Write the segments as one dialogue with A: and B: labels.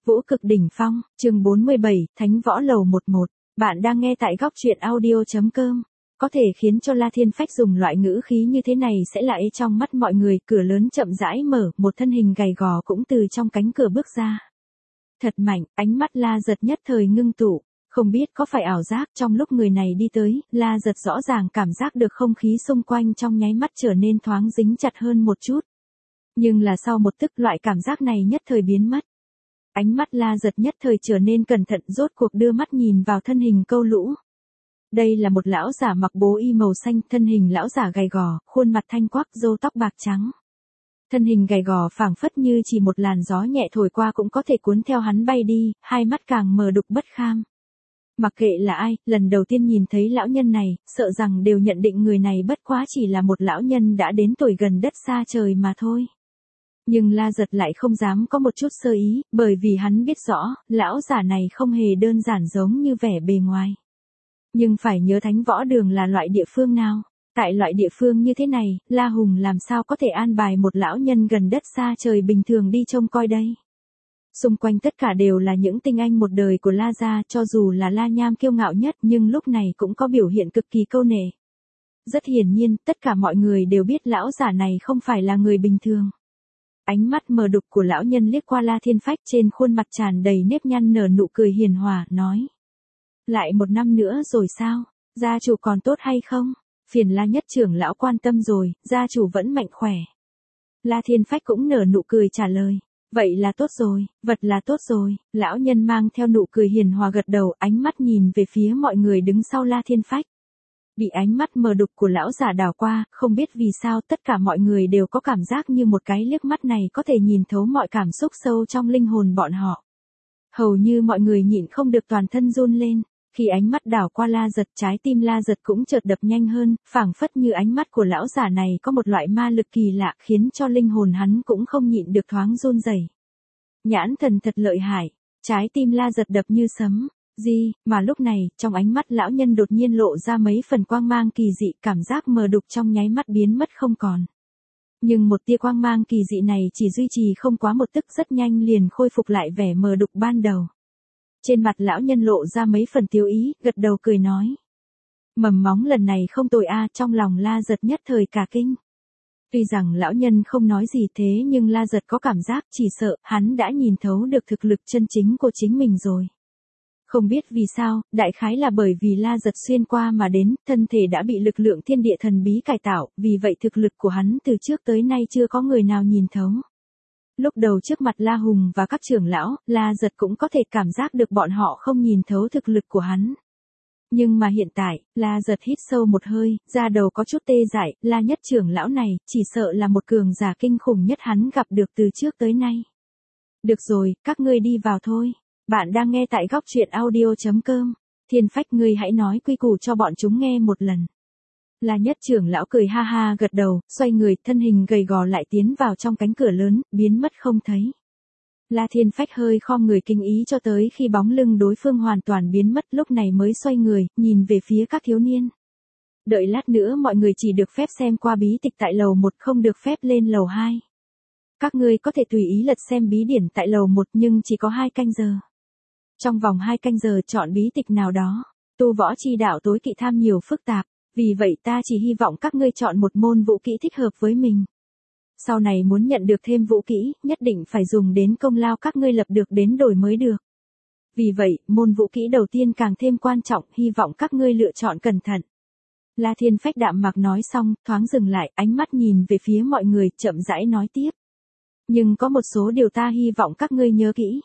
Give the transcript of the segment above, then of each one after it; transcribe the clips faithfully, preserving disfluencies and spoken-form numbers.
A: Vũ cực đỉnh phong, chương bốn mươi bảy, Thánh võ lầu một một. Bạn đang nghe tại góc truyện audio chấm com. Có thể khiến cho La Thiên Phách dùng loại ngữ khí như thế này sẽ lại trong mắt mọi người, cửa lớn chậm rãi mở, một thân hình gầy gò cũng từ trong cánh cửa bước ra. Thật mạnh, ánh mắt La Giật nhất thời ngưng tụ, không biết có phải ảo giác, trong lúc người này đi tới, La Giật rõ ràng cảm giác được không khí xung quanh trong nháy mắt trở nên thoáng dính chặt hơn một chút. Nhưng là sau một tức loại cảm giác này nhất thời biến mất. Ánh mắt La Giật nhất thời trở nên cẩn thận, rốt cuộc đưa mắt nhìn vào thân hình câu lũ. Đây là một lão giả mặc bố y màu xanh, thân hình lão giả gầy gò, khuôn mặt thanh quắc, râu tóc bạc trắng. Thân hình gầy gò phảng phất như chỉ một làn gió nhẹ thổi qua cũng có thể cuốn theo hắn bay đi, hai mắt càng mờ đục bất kham. Mặc kệ là ai, lần đầu tiên nhìn thấy lão nhân này, sợ rằng đều nhận định người này bất quá chỉ là một lão nhân đã đến tuổi gần đất xa trời mà thôi. Nhưng La Giật lại không dám có một chút sơ ý, bởi vì hắn biết rõ, lão giả này không hề đơn giản giống như vẻ bề ngoài. Nhưng phải nhớ Thánh võ đường là loại địa phương nào? Tại loại địa phương như thế này, La Hùng làm sao có thể an bài một lão nhân gần đất xa trời bình thường đi trông coi đây? Xung quanh tất cả đều là những tinh anh một đời của La gia, cho dù là La Nham kiêu ngạo nhất nhưng lúc này cũng có biểu hiện cực kỳ câu nệ. Rất hiển nhiên, tất cả mọi người đều biết lão giả này không phải là người bình thường. Ánh mắt mờ đục của lão nhân liếc qua La Thiên Phách, trên khuôn mặt tràn đầy nếp nhăn nở nụ cười hiền hòa, nói. Lại một năm nữa rồi sao? Gia chủ còn tốt hay không? Phiền La nhất trưởng lão quan tâm rồi, gia chủ vẫn mạnh khỏe. La Thiên Phách cũng nở nụ cười trả lời. Vậy là tốt rồi, vật là tốt rồi. Lão nhân mang theo nụ cười hiền hòa gật đầu, ánh mắt nhìn về phía mọi người đứng sau La Thiên Phách. Bị ánh mắt mờ đục của lão giả đảo qua, không biết vì sao tất cả mọi người đều có cảm giác như một cái liếc mắt này có thể nhìn thấu mọi cảm xúc sâu trong linh hồn bọn họ. Hầu như mọi người nhịn không được toàn thân run lên, khi ánh mắt đảo qua La Giật, trái tim La Giật cũng chợt đập nhanh hơn, phảng phất như ánh mắt của lão giả này có một loại ma lực kỳ lạ khiến cho linh hồn hắn cũng không nhịn được thoáng run rẩy. Nhãn thần thật lợi hại, trái tim La Giật đập như sấm. Gì, mà lúc này, trong ánh mắt lão nhân đột nhiên lộ ra mấy phần quang mang kỳ dị, cảm giác mờ đục trong nháy mắt biến mất không còn. Nhưng một tia quang mang kỳ dị này chỉ duy trì không quá một tức, rất nhanh liền khôi phục lại vẻ mờ đục ban đầu. Trên mặt lão nhân lộ ra mấy phần tiêu ý, gật đầu cười nói. Mầm móng lần này không tồi a, trong lòng La Giật nhất thời cả kinh. Tuy rằng lão nhân không nói gì thế nhưng La Giật có cảm giác chỉ sợ hắn đã nhìn thấu được thực lực chân chính của chính mình rồi. Không biết vì sao, đại khái là bởi vì La Giật xuyên qua mà đến, thân thể đã bị lực lượng thiên địa thần bí cải tạo, vì vậy thực lực của hắn từ trước tới nay chưa có người nào nhìn thấu. Lúc đầu trước mặt La Hùng và các trưởng lão, La Giật cũng có thể cảm giác được bọn họ không nhìn thấu thực lực của hắn. Nhưng mà hiện tại, La Giật hít sâu một hơi, da đầu có chút tê dại, La nhất trưởng lão này, chỉ sợ là một cường giả kinh khủng nhất hắn gặp được từ trước tới nay. Được rồi, các ngươi đi vào thôi. Bạn đang nghe tại góc truyện audio chấm com. Thiên Phách, ngươi hãy nói quy củ cho bọn chúng nghe một lần. La nhất trưởng lão cười ha ha gật đầu, xoay người, thân hình gầy gò lại tiến vào trong cánh cửa lớn, biến mất không thấy. La Thiên Phách hơi khom người kinh ý cho tới khi bóng lưng đối phương hoàn toàn biến mất, lúc này mới xoay người, nhìn về phía các thiếu niên. Đợi lát nữa mọi người chỉ được phép xem qua bí tịch tại lầu một, không được phép lên lầu hai. Các ngươi có thể tùy ý lật xem bí điển tại lầu một nhưng chỉ có hai canh giờ. Trong vòng hai canh giờ chọn bí tịch nào đó, tu võ chi đạo tối kỵ tham nhiều phức tạp, vì vậy ta chỉ hy vọng các ngươi chọn một môn vũ kỹ thích hợp với mình. Sau này muốn nhận được thêm vũ kỹ, nhất định phải dùng đến công lao các ngươi lập được đến đổi mới được. Vì vậy, môn vũ kỹ đầu tiên càng thêm quan trọng, hy vọng các ngươi lựa chọn cẩn thận. La Thiên Phách đạm mạc nói xong, thoáng dừng lại, ánh mắt nhìn về phía mọi người, chậm rãi nói tiếp. Nhưng có một số điều ta hy vọng các ngươi nhớ kỹ.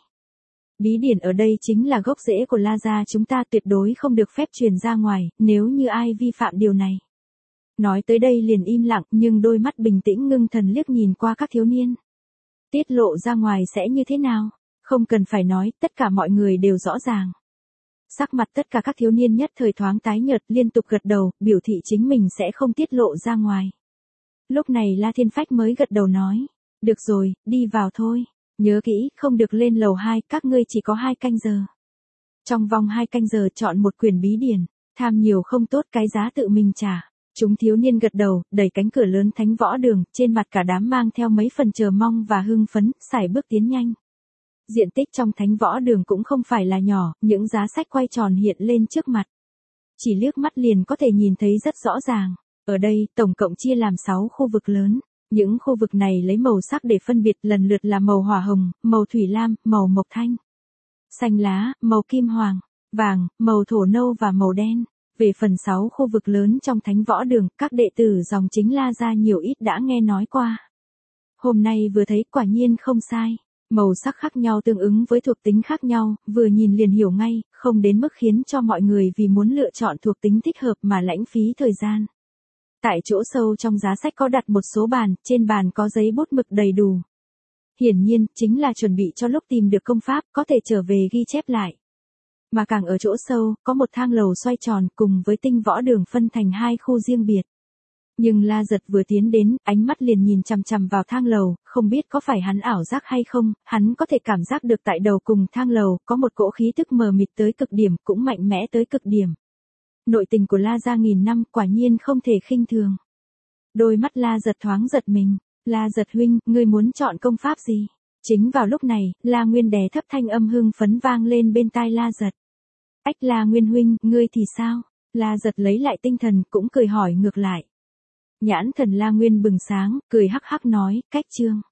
A: Bí điển ở đây chính là gốc rễ của La gia chúng ta, tuyệt đối không được phép truyền ra ngoài, nếu như ai vi phạm điều này. Nói tới đây liền im lặng, nhưng đôi mắt bình tĩnh ngưng thần liếc nhìn qua các thiếu niên. Tiết lộ ra ngoài sẽ như thế nào? Không cần phải nói, tất cả mọi người đều rõ ràng. Sắc mặt tất cả các thiếu niên nhất thời thoáng tái nhợt, liên tục gật đầu, biểu thị chính mình sẽ không tiết lộ ra ngoài. Lúc này La Thiên Phách mới gật đầu nói. Được rồi, đi vào thôi. Nhớ kỹ, không được lên lầu hai, các ngươi chỉ có hai canh giờ. Trong vòng hai canh giờ chọn một quyển bí điển, tham nhiều không tốt, cái giá tự mình trả. Chúng thiếu niên gật đầu, đẩy cánh cửa lớn Thánh võ đường, trên mặt cả đám mang theo mấy phần chờ mong và hưng phấn, sải bước tiến nhanh. Diện tích trong thánh võ đường cũng không phải là nhỏ, những giá sách quay tròn hiện lên trước mặt. Chỉ liếc mắt liền có thể nhìn thấy rất rõ ràng. Ở đây, tổng cộng chia làm sáu khu vực lớn. Những khu vực này lấy màu sắc để phân biệt lần lượt là màu hỏa hồng, màu thủy lam, màu mộc thanh, xanh lá, màu kim hoàng, vàng, màu thổ nâu và màu đen. Về phần sáu khu vực lớn trong thánh võ đường, các đệ tử dòng chính La gia nhiều ít đã nghe nói qua. Hôm nay vừa thấy quả nhiên không sai. Màu sắc khác nhau tương ứng với thuộc tính khác nhau, vừa nhìn liền hiểu ngay, không đến mức khiến cho mọi người vì muốn lựa chọn thuộc tính thích hợp mà lãng phí thời gian. Tại chỗ sâu trong giá sách có đặt một số bàn, trên bàn có giấy bút mực đầy đủ. Hiển nhiên, chính là chuẩn bị cho lúc tìm được công pháp, có thể trở về ghi chép lại. Mà càng ở chỗ sâu, có một thang lầu xoay tròn cùng với tinh võ đường phân thành hai khu riêng biệt. Nhưng La Giật vừa tiến đến, ánh mắt liền nhìn chằm chằm vào thang lầu, không biết có phải hắn ảo giác hay không, hắn có thể cảm giác được tại đầu cùng thang lầu, có một cỗ khí tức mờ mịt tới cực điểm, cũng mạnh mẽ tới cực điểm. Nội tình của La gia nghìn năm quả nhiên không thể khinh thường. Đôi mắt La Giật thoáng giật mình, La Giật huynh, ngươi muốn chọn công pháp gì? Chính vào lúc này, La Nguyên đè thấp thanh âm hưng phấn vang lên bên tai La Giật. Ách La Nguyên huynh, ngươi thì sao? La Giật lấy lại tinh thần cũng cười hỏi ngược lại. Nhãn thần La Nguyên bừng sáng, cười hắc hắc nói, cách chương.